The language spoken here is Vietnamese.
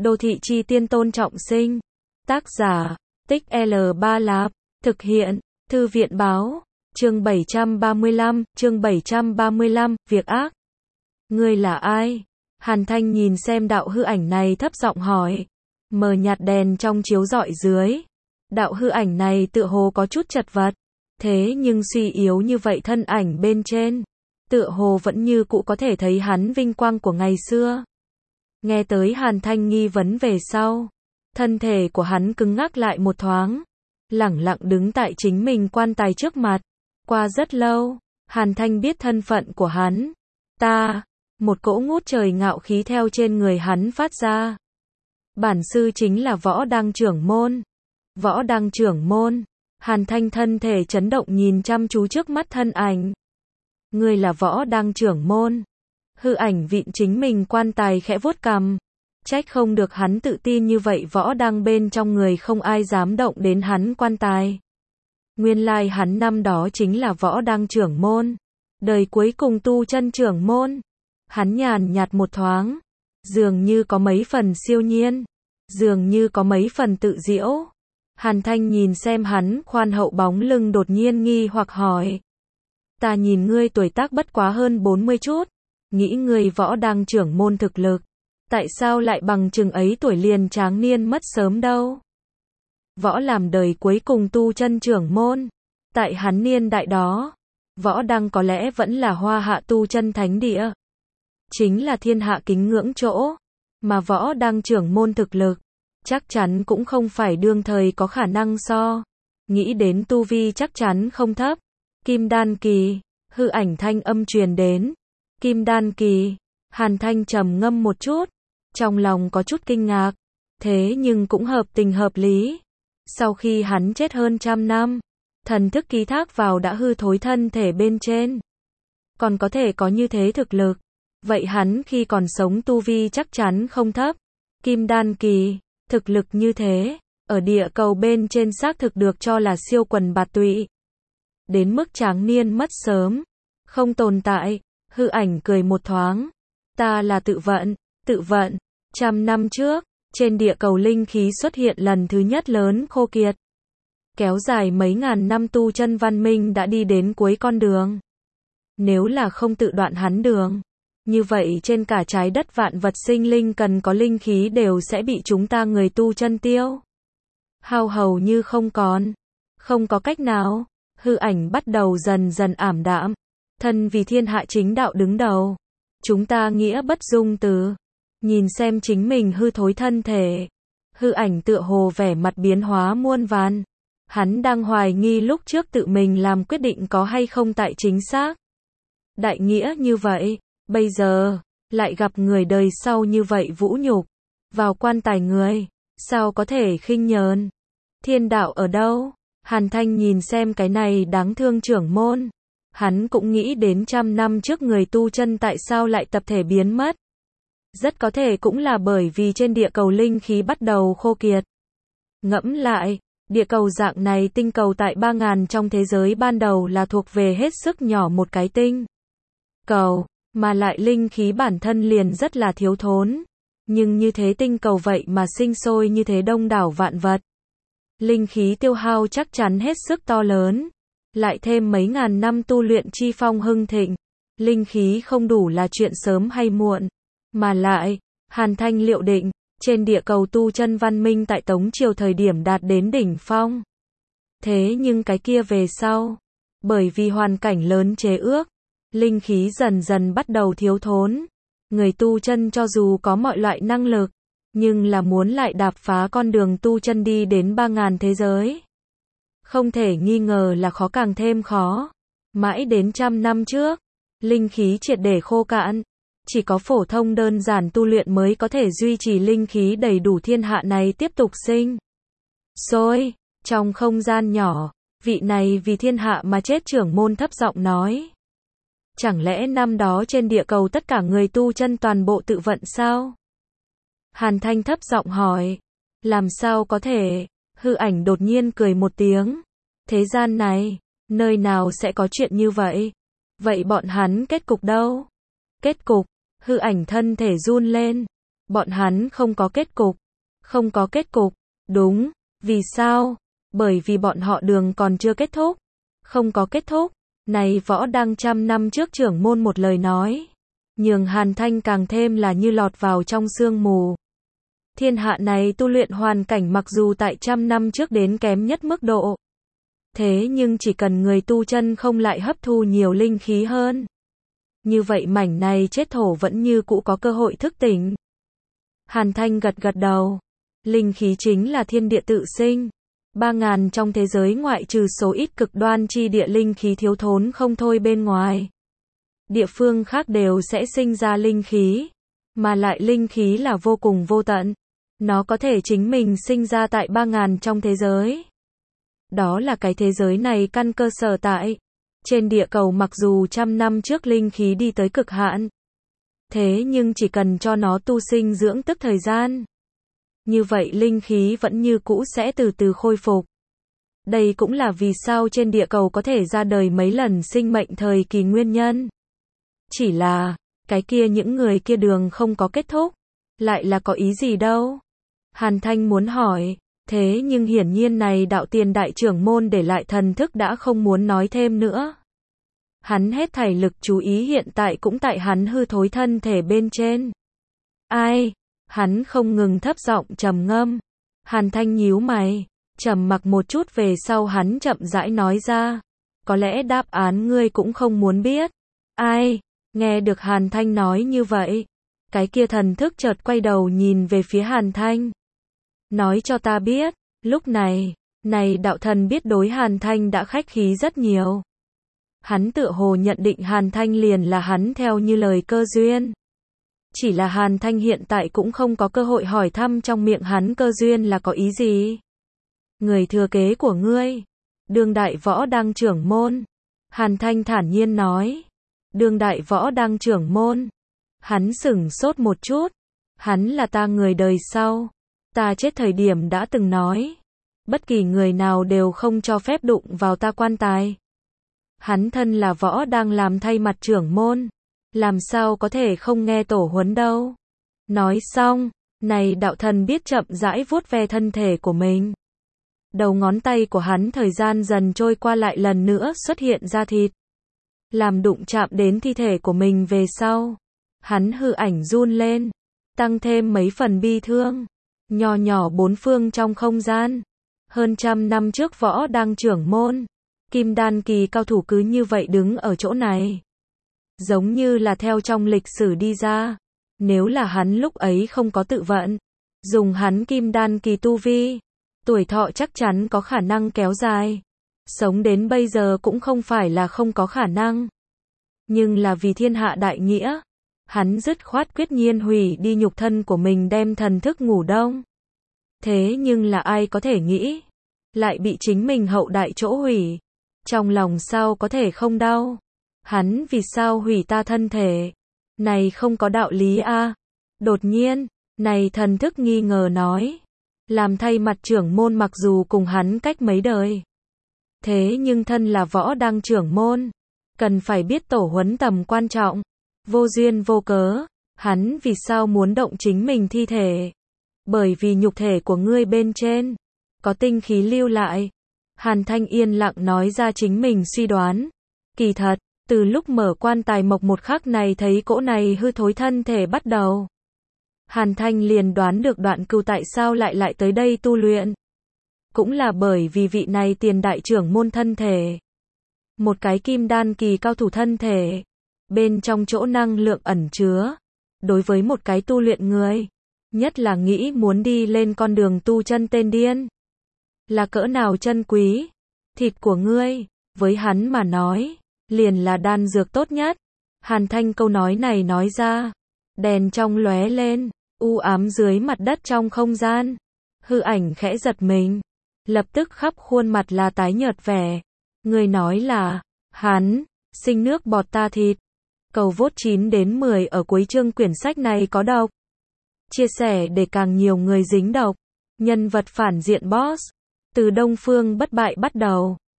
Đô thị chi tiên Tôn Trọng Sinh. Tác giả, Tích L3 Lạp. Thực hiện, Thư viện báo. Chương 735, việc ác. Ngươi là ai? Hàn Thanh nhìn xem đạo hư ảnh này thấp giọng hỏi. Mờ nhạt đèn trong chiếu rọi dưới. Đạo hư ảnh này tựa hồ có chút chật vật. Thế nhưng suy yếu như vậy thân ảnh bên trên. Tựa hồ vẫn như cũ có thể thấy hắn vinh quang của ngày xưa. Nghe tới Hàn Thanh nghi vấn về sau. Thân thể của hắn cứng ngắc lại một thoáng. Lẳng lặng đứng tại chính mình quan tài trước mặt. Qua rất lâu, Hàn Thanh biết thân phận của hắn. Một cỗ ngút trời ngạo khí theo trên người hắn phát ra. Bản sư chính là Võ Đăng trưởng môn. Võ Đăng trưởng môn. Hàn Thanh thân thể chấn động nhìn chăm chú trước mắt thân ảnh. Ngươi là Võ Đăng trưởng môn. Hư ảnh vịn chính mình quan tài khẽ vuốt cằm. Trách không được hắn tự tin như vậy, Võ Đăng bên trong người không ai dám động đến hắn quan tài. Nguyên lai hắn năm đó chính là Võ Đăng trưởng môn. Đời cuối cùng tu chân trưởng môn. Hắn nhàn nhạt một thoáng. Dường như có mấy phần siêu nhiên. Dường như có mấy phần tự diễu. Hàn Thanh nhìn xem hắn khoan hậu bóng lưng đột nhiên nghi hoặc hỏi. Ta nhìn ngươi tuổi tác bất quá hơn 40 chút. Nghĩ ngươi Võ Đăng trưởng môn thực lực. Tại sao lại bằng chừng ấy tuổi liền tráng niên mất sớm đâu? Võ làm đời cuối cùng tu chân trưởng môn. Tại hắn niên đại đó, Võ Đăng có lẽ vẫn là hoa hạ tu chân thánh địa. Chính là thiên hạ kính ngưỡng chỗ. Mà Võ Đăng trưởng môn thực lực, chắc chắn cũng không phải đương thời có khả năng so. Nghĩ đến tu vi chắc chắn không thấp. Kim đan kỳ, hư ảnh thanh âm truyền đến. Kim đan kỳ, Hàn Thanh trầm ngâm một chút. Trong lòng có chút kinh ngạc. Thế nhưng cũng hợp tình hợp lý. Sau khi hắn chết hơn 100 năm, thần thức ký thác vào đã hư thối thân thể bên trên. Còn có thể có như thế thực lực. Vậy hắn khi còn sống tu vi chắc chắn không thấp. Kim đan kỳ, thực lực như thế, ở địa cầu bên trên xác thực được cho là siêu quần bạt tụy. Đến mức tráng niên mất sớm, không tồn tại. Hư ảnh cười một thoáng. Ta là tự vận. 100 năm trước, trên địa cầu linh khí xuất hiện lần thứ nhất lớn khô kiệt. Kéo dài mấy ngàn năm tu chân văn minh đã đi đến cuối con đường. Nếu là không tự đoạn hắn đường, như vậy trên cả trái đất vạn vật sinh linh cần có linh khí đều sẽ bị chúng ta người tu chân tiêu hao hầu như không còn. Không có cách nào, hư ảnh bắt đầu dần dần ảm đạm. Thân vì thiên hạ chính đạo đứng đầu, chúng ta nghĩa bất dung từ. Nhìn xem chính mình hư thối thân thể. Hư ảnh tựa hồ vẻ mặt biến hóa muôn vàn. Hắn đang hoài nghi lúc trước tự mình làm quyết định có hay không tại chính xác. Đại nghĩa như vậy, bây giờ, lại gặp người đời sau như vậy vũ nhục. Vào quan tài người, sao có thể khinh nhờn. Thiên đạo ở đâu? Hàn Thanh nhìn xem cái này đáng thương trưởng môn. Hắn cũng nghĩ đến 100 năm trước người tu chân tại sao lại tập thể biến mất. Rất có thể cũng là bởi vì trên địa cầu linh khí bắt đầu khô kiệt. Ngẫm lại, địa cầu dạng này tinh cầu tại 3000 trong thế giới ban đầu là thuộc về hết sức nhỏ một cái tinh cầu, mà lại linh khí bản thân liền rất là thiếu thốn. Nhưng như thế tinh cầu vậy mà sinh sôi như thế đông đảo vạn vật. Linh khí tiêu hao chắc chắn hết sức to lớn. Lại thêm mấy ngàn năm tu luyện chi phong hưng thịnh. Linh khí không đủ là chuyện sớm hay muộn. Mà lại, Hàn Thanh liệu định, trên địa cầu tu chân văn minh tại Tống Triều thời điểm đạt đến đỉnh phong. Thế nhưng cái kia về sau, bởi vì hoàn cảnh lớn chế ước, linh khí dần dần bắt đầu thiếu thốn. Người tu chân cho dù có mọi loại năng lực, nhưng là muốn lại đạp phá con đường tu chân đi đến 3000 thế giới. Không thể nghi ngờ là khó càng thêm khó. Mãi đến 100 năm trước, linh khí triệt để khô cạn. Chỉ có phổ thông đơn giản tu luyện mới có thể duy trì linh khí đầy đủ thiên hạ này tiếp tục sinh sôi. Trong không gian nhỏ, vị này vì thiên hạ mà chết trưởng môn thấp giọng nói. Chẳng lẽ năm đó trên địa cầu tất cả người tu chân toàn bộ tự vận sao? Hàn Thanh thấp giọng hỏi. Làm sao có thể? Hư ảnh đột nhiên cười một tiếng. Thế gian này, nơi nào sẽ có chuyện như vậy? Vậy bọn hắn kết cục đâu? Kết cục, hư ảnh thân thể run lên. Bọn hắn không có kết cục. Không có kết cục. Đúng. Vì sao? Bởi vì bọn họ đường còn chưa kết thúc. Không có kết thúc. Này Võ Đăng 100 năm trước trưởng môn một lời nói. Nhường Hàn Thanh càng thêm là như lọt vào trong sương mù. Thiên hạ này tu luyện hoàn cảnh mặc dù tại 100 năm trước đến kém nhất mức độ. Thế nhưng chỉ cần người tu chân không lại hấp thu nhiều linh khí hơn. Như vậy mảnh này chết thổ vẫn như cũ có cơ hội thức tỉnh. Hàn Thanh gật gật đầu. Linh khí chính là thiên địa tự sinh. 3.000 trong thế giới ngoại trừ số ít cực đoan chi địa linh khí thiếu thốn không thôi bên ngoài. Địa phương khác đều sẽ sinh ra linh khí. Mà lại linh khí là vô cùng vô tận. Nó có thể chính mình sinh ra tại 3.000 trong thế giới. Đó là cái thế giới này căn cơ sở tại. Trên địa cầu mặc dù 100 năm trước linh khí đi tới cực hạn. Thế nhưng chỉ cần cho nó tu sinh dưỡng tức thời gian. Như vậy linh khí vẫn như cũ sẽ từ từ khôi phục. Đây cũng là vì sao trên địa cầu có thể ra đời mấy lần sinh mệnh thời kỳ nguyên nhân. Chỉ là, cái kia những người kia đường không có kết thúc. Lại là có ý gì đâu? Hàn Thanh muốn hỏi. Thế nhưng hiển nhiên này đạo tiền đại trưởng môn để lại thần thức đã không muốn nói thêm nữa. Hắn hết thảy lực chú ý hiện tại cũng tại hắn hư thối thân thể bên trên. Ai? Hắn không ngừng thấp giọng trầm ngâm. Hàn Thanh nhíu mày, trầm mặc một chút về sau hắn chậm rãi nói ra. Có lẽ đáp án ngươi cũng không muốn biết. Ai? Nghe được Hàn Thanh nói như vậy. Cái kia thần thức chợt quay đầu nhìn về phía Hàn Thanh. Nói cho ta biết, lúc này, đạo thần biết đối Hàn Thanh đã khách khí rất nhiều. Hắn tựa hồ nhận định Hàn Thanh liền là hắn theo như lời cơ duyên. Chỉ là Hàn Thanh hiện tại cũng không có cơ hội hỏi thăm trong miệng hắn cơ duyên là có ý gì. Người thừa kế của ngươi, đương đại Võ Đăng trưởng môn. Hàn Thanh thản nhiên nói. Đương đại Võ Đăng trưởng môn. Hắn sửng sốt một chút. Hắn là ta người đời sau. Ta chết thời điểm đã từng nói. Bất kỳ người nào đều không cho phép đụng vào ta quan tài. Hắn thân là Võ Đăng làm thay mặt trưởng môn. Làm sao có thể không nghe tổ huấn đâu. Nói xong, này đạo thần biết chậm rãi vuốt ve thân thể của mình. Đầu ngón tay của hắn thời gian dần trôi qua lại lần nữa xuất hiện ra thịt. Làm đụng chạm đến thi thể của mình về sau. Hắn hư ảnh run lên. Tăng thêm mấy phần bi thương. Nhỏ nhỏ bốn phương trong không gian. Hơn 100 năm trước Võ Đăng trưởng môn. Kim đan kỳ cao thủ cứ như vậy đứng ở chỗ này. Giống như là theo trong lịch sử đi ra. Nếu là hắn lúc ấy không có tự vận. Dùng hắn kim đan kỳ tu vi. Tuổi thọ chắc chắn có khả năng kéo dài. Sống đến bây giờ cũng không phải là không có khả năng. Nhưng là vì thiên hạ đại nghĩa. Hắn dứt khoát quyết nhiên hủy đi nhục thân của mình đem thần thức ngủ đông. Thế nhưng là ai có thể nghĩ. Lại bị chính mình hậu đại chỗ hủy. Trong lòng sao có thể không đau. Hắn vì sao hủy ta thân thể. Này không có đạo lý a. Đột nhiên, này thần thức nghi ngờ nói. Làm thay mặt trưởng môn mặc dù cùng hắn cách mấy đời. Thế nhưng thân là Võ Đăng trưởng môn. Cần phải biết tổ huấn tầm quan trọng. Vô duyên vô cớ. Hắn vì sao muốn động chính mình thi thể. Bởi vì nhục thể của ngươi bên trên. Có tinh khí lưu lại. Hàn Thanh yên lặng nói ra chính mình suy đoán. Kỳ thật, từ lúc mở quan tài mộc một khắc này thấy cỗ này hư thối thân thể bắt đầu. Hàn Thanh liền đoán được Đoạn Cừu tại sao lại tới đây tu luyện. Cũng là bởi vì vị này tiền đại trưởng môn thân thể. Một cái kim đan kỳ cao thủ thân thể. Bên trong chỗ năng lượng ẩn chứa. Đối với một cái tu luyện người. Nhất là nghĩ muốn đi lên con đường tu chân tên điên. Là cỡ nào chân quý. Thịt của ngươi, với hắn mà nói. Liền là đan dược tốt nhất. Hàn Thanh câu nói này nói ra. Đèn trong lóe lên. U ám dưới mặt đất trong không gian. Hư ảnh khẽ giật mình. Lập tức khắp khuôn mặt là tái nhợt vẻ. Người nói là, hắn, sinh nước bọt ta thịt. Cầu vote 9 đến 10 ở cuối chương quyển sách này có độc. Chia sẻ để càng nhiều người dính độc. Nhân vật phản diện boss. Từ Đông Phương bất bại bắt đầu.